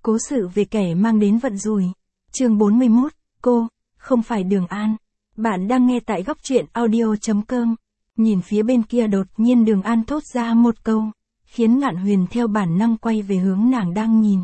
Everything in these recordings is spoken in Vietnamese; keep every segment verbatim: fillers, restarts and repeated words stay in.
Cố sự về kẻ mang đến vận rủi. Chương bốn mươi mốt, cô, không phải Đường An. Bạn đang nghe tại góc truyện audio chấm com. Nhìn phía bên kia đột nhiên Đường An thốt ra một câu, khiến Ngạn Huyền theo bản năng quay về hướng nàng đang nhìn.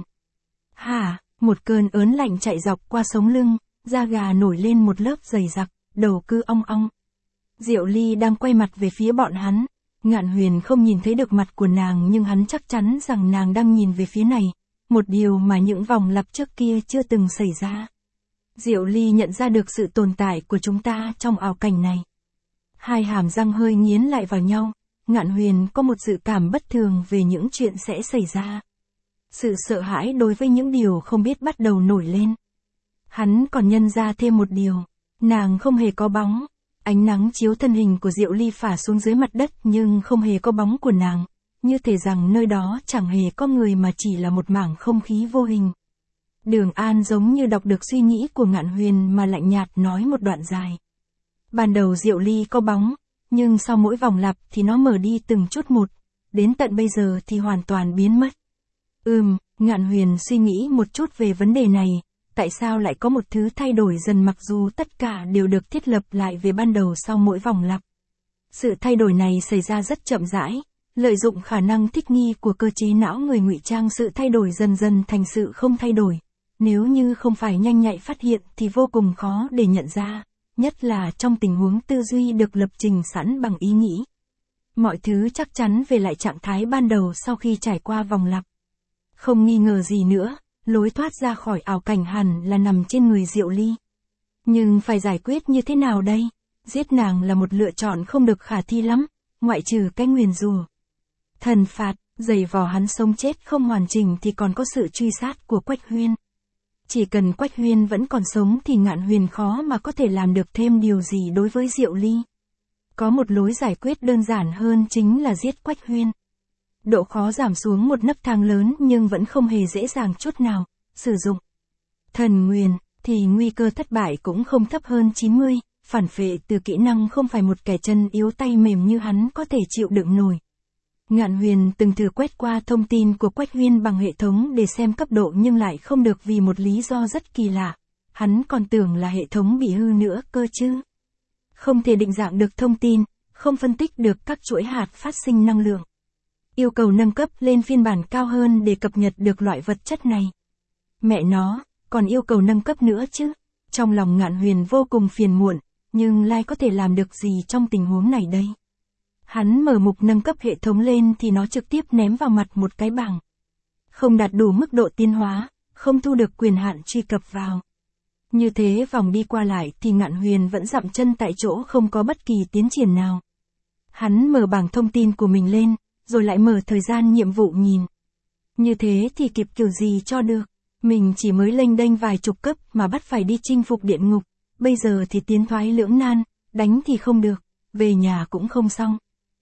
Hả, một cơn ớn lạnh chạy dọc qua sống lưng, da gà nổi lên một lớp dày đặc, đầu cứ ong ong. Diệu Ly đang quay mặt về phía bọn hắn. Ngạn Huyền không nhìn thấy được mặt của nàng nhưng hắn chắc chắn rằng nàng đang nhìn về phía này, một điều mà những vòng lặp trước kia chưa từng xảy ra. Diệu Ly nhận ra được sự tồn tại của chúng ta trong ảo cảnh này. Hai hàm răng hơi nghiến lại vào nhau, Ngạn Huyền có một dự cảm bất thường về những chuyện sẽ xảy ra. Sự sợ hãi đối với những điều không biết bắt đầu nổi lên. Hắn còn nhân ra thêm một điều, nàng không hề có bóng. Ánh nắng chiếu thân hình của Diệu Ly phả xuống dưới mặt đất nhưng không hề có bóng của nàng, như thể rằng nơi đó chẳng hề có người mà chỉ là một mảng không khí vô hình. Đường An giống như đọc được suy nghĩ của Ngạn Huyền mà lạnh nhạt nói một đoạn dài. Ban đầu Diệu Ly có bóng, nhưng sau mỗi vòng lặp thì nó mở đi từng chút một, đến tận bây giờ thì hoàn toàn biến mất. Ừm, Ngạn Huyền suy nghĩ một chút về vấn đề này. Tại sao lại có một thứ thay đổi dần mặc dù tất cả đều được thiết lập lại về ban đầu sau mỗi vòng lặp? Sự thay đổi này xảy ra rất chậm rãi, lợi dụng khả năng thích nghi của cơ chế não người ngụy trang sự thay đổi dần dần thành sự không thay đổi. Nếu như không phải nhanh nhạy phát hiện thì vô cùng khó để nhận ra, nhất là trong tình huống tư duy được lập trình sẵn bằng ý nghĩ. Mọi thứ chắc chắn về lại trạng thái ban đầu sau khi trải qua vòng lặp. Không nghi ngờ gì nữa. Lối thoát ra khỏi ảo cảnh hẳn là nằm trên người Diệu Ly. Nhưng phải giải quyết như thế nào đây? Giết nàng là một lựa chọn không được khả thi lắm, ngoại trừ cái nguyền rủa. Thần phạt, giày vò hắn sống chết không hoàn chỉnh thì còn có sự truy sát của Quách Huyên. Chỉ cần Quách Huyên vẫn còn sống thì Ngạn Huyền khó mà có thể làm được thêm điều gì đối với Diệu Ly. Có một lối giải quyết đơn giản hơn chính là giết Quách Huyên. Độ khó giảm xuống một nấc thang lớn nhưng vẫn không hề dễ dàng chút nào. Sử dụng thần nguyền thì nguy cơ thất bại cũng không thấp hơn chín mươi, phản phệ từ kỹ năng không phải một kẻ chân yếu tay mềm như hắn có thể chịu đựng nổi. Ngạn Huyền từng thử quét qua thông tin của Quách Huyên bằng hệ thống để xem cấp độ nhưng lại không được vì một lý do rất kỳ lạ. Hắn còn tưởng là hệ thống bị hư nữa cơ chứ. Không thể định dạng được thông tin, không phân tích được các chuỗi hạt phát sinh năng lượng. Yêu cầu nâng cấp lên phiên bản cao hơn để cập nhật được loại vật chất này. Mẹ nó, còn yêu cầu nâng cấp nữa chứ. Trong lòng Ngạn Huyền vô cùng phiền muộn, nhưng Lai có thể làm được gì trong tình huống này đây? Hắn mở mục nâng cấp hệ thống lên thì nó trực tiếp ném vào mặt một cái bảng. Không đạt đủ mức độ tiến hóa, không thu được quyền hạn truy cập vào. Như thế vòng đi qua lại thì Ngạn Huyền vẫn dậm chân tại chỗ không có bất kỳ tiến triển nào. Hắn mở bảng thông tin của mình lên, rồi lại mở thời gian nhiệm vụ nhìn. Như thế thì kịp kiểu gì cho được. Mình chỉ mới lênh đênh vài chục cấp mà bắt phải đi chinh phục địa ngục. Bây giờ thì tiến thoái lưỡng nan, đánh thì không được, về nhà cũng không xong.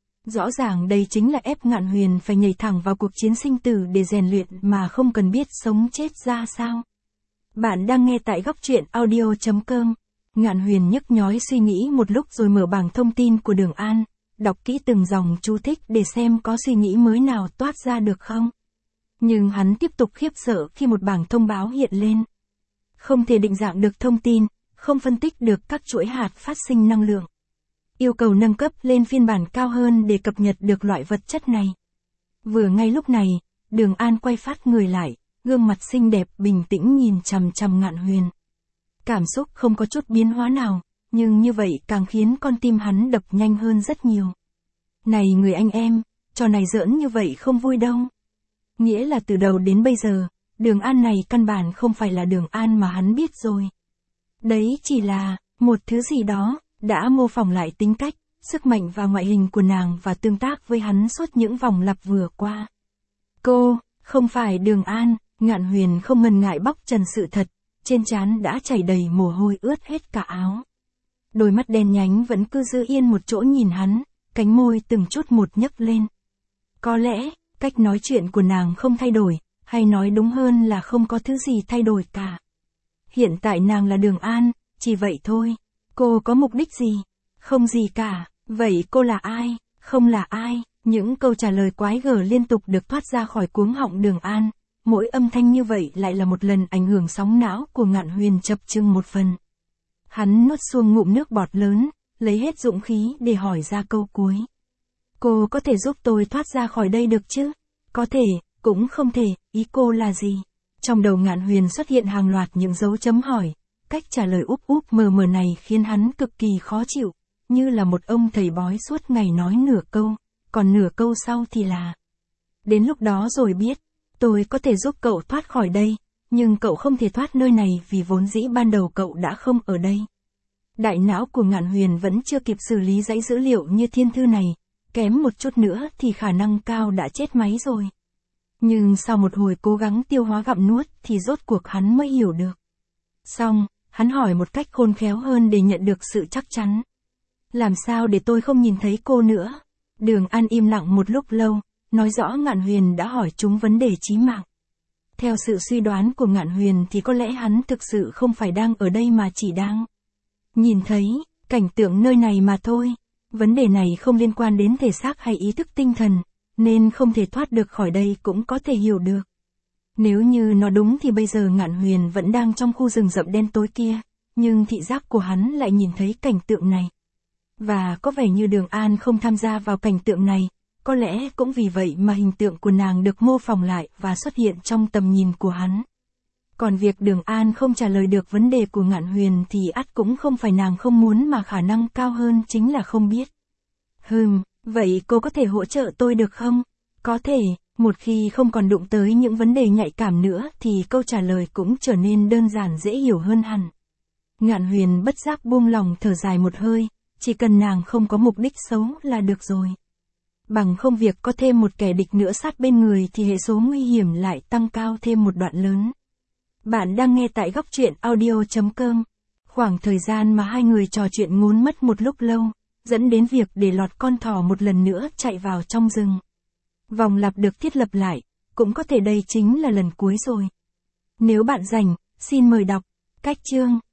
Rõ ràng đây chính là ép Ngạn Huyền phải nhảy thẳng vào cuộc chiến sinh tử để rèn luyện mà không cần biết sống chết ra sao. Bạn đang nghe tại góc truyện audio chấm com. Ngạn Huyền nhức nhói suy nghĩ một lúc rồi mở bảng thông tin của Đường An. Đọc kỹ từng dòng chú thích để xem có suy nghĩ mới nào toát ra được không. Nhưng hắn tiếp tục khiếp sợ khi một bảng thông báo hiện lên. Không thể định dạng được thông tin, không phân tích được các chuỗi hạt phát sinh năng lượng. Yêu cầu nâng cấp lên phiên bản cao hơn để cập nhật được loại vật chất này. Vừa ngay lúc này, Đường An quay phát người lại, gương mặt xinh đẹp bình tĩnh nhìn chằm chằm Ngạn Huyền. Cảm xúc không có chút biến hóa nào. Nhưng như vậy càng khiến con tim hắn đập nhanh hơn rất nhiều. Này người anh em, trò này giỡn như vậy không vui đâu. Nghĩa là từ đầu đến bây giờ, Đường An này căn bản không phải là Đường An mà hắn biết rồi. Đấy chỉ là, một thứ gì đó, đã mô phỏng lại tính cách, sức mạnh và ngoại hình của nàng và tương tác với hắn suốt những vòng lặp vừa qua. Cô, không phải Đường An, Ngạn Huyền không ngần ngại bóc trần sự thật, trên trán đã chảy đầy mồ hôi ướt hết cả áo. Đôi mắt đen nhánh vẫn cứ giữ yên một chỗ nhìn hắn, cánh môi từng chút một nhấc lên. Có lẽ, cách nói chuyện của nàng không thay đổi, hay nói đúng hơn là không có thứ gì thay đổi cả. Hiện tại nàng là Đường An, chỉ vậy thôi. Cô có mục đích gì? Không gì cả. Vậy cô là ai? Không là ai. Những câu trả lời quái gở liên tục được thoát ra khỏi cuống họng Đường An. mỗi âm thanh như vậy lại là một lần ảnh hưởng sóng não của Ngạn Huyền chập chững một phần. Hắn nuốt xuông ngụm nước bọt lớn, lấy hết dũng khí để hỏi ra câu cuối. Cô có thể giúp tôi thoát ra khỏi đây được chứ? Có thể, cũng không thể, ý cô là gì? Trong đầu Ngạn Huyền xuất hiện hàng loạt những dấu chấm hỏi, cách trả lời úp úp mờ mờ này khiến hắn cực kỳ khó chịu, như là một ông thầy bói suốt ngày nói nửa câu, còn nửa câu sau thì là. Đến lúc đó rồi biết, tôi có thể giúp cậu thoát khỏi đây, nhưng cậu không thể thoát nơi này vì vốn dĩ ban đầu cậu đã không ở đây. Đại não của Ngạn Huyền vẫn chưa kịp xử lý dãy dữ liệu như thiên thư này, kém một chút nữa thì khả năng cao đã chết máy rồi. Nhưng sau một hồi cố gắng tiêu hóa gặm nuốt thì rốt cuộc hắn mới hiểu được. Xong, hắn hỏi một cách khôn khéo hơn để nhận được sự chắc chắn. Làm sao để tôi không nhìn thấy cô nữa? Đường An im lặng một lúc lâu, nói rõ Ngạn Huyền đã hỏi chúng vấn đề chí mạng. Theo sự suy đoán của Ngạn Huyền thì có lẽ hắn thực sự không phải đang ở đây mà chỉ đang nhìn thấy cảnh tượng nơi này mà thôi. Vấn đề này không liên quan đến thể xác hay ý thức tinh thần, nên không thể thoát được khỏi đây cũng có thể hiểu được. Nếu như nó đúng thì bây giờ Ngạn Huyền vẫn đang trong khu rừng rậm đen tối kia, nhưng thị giác của hắn lại nhìn thấy cảnh tượng này. Và có vẻ như Đường An không tham gia vào cảnh tượng này, có lẽ cũng vì vậy mà hình tượng của nàng được mô phỏng lại và xuất hiện trong tầm nhìn của hắn. Còn việc Đường An không trả lời được vấn đề của Ngạn Huyền thì ắt cũng không phải nàng không muốn mà khả năng cao hơn chính là không biết. Hừm, vậy cô có thể hỗ trợ tôi được không? Có thể, một khi không còn đụng tới những vấn đề nhạy cảm nữa thì câu trả lời cũng trở nên đơn giản dễ hiểu hơn hẳn. Ngạn Huyền bất giác buông lòng thở dài một hơi, chỉ cần nàng không có mục đích xấu là được rồi. Bằng không việc có thêm một kẻ địch nữa sát bên người thì hệ số nguy hiểm lại tăng cao thêm một đoạn lớn. Bạn đang nghe tại góc truyện audio chấm com. Khoảng thời gian mà hai người trò chuyện ngốn mất một lúc lâu, dẫn đến việc để lọt con thỏ một lần nữa chạy vào trong rừng. Vòng lặp được thiết lập lại, cũng có thể đây chính là lần cuối rồi. Nếu bạn rảnh, xin mời đọc cách chương.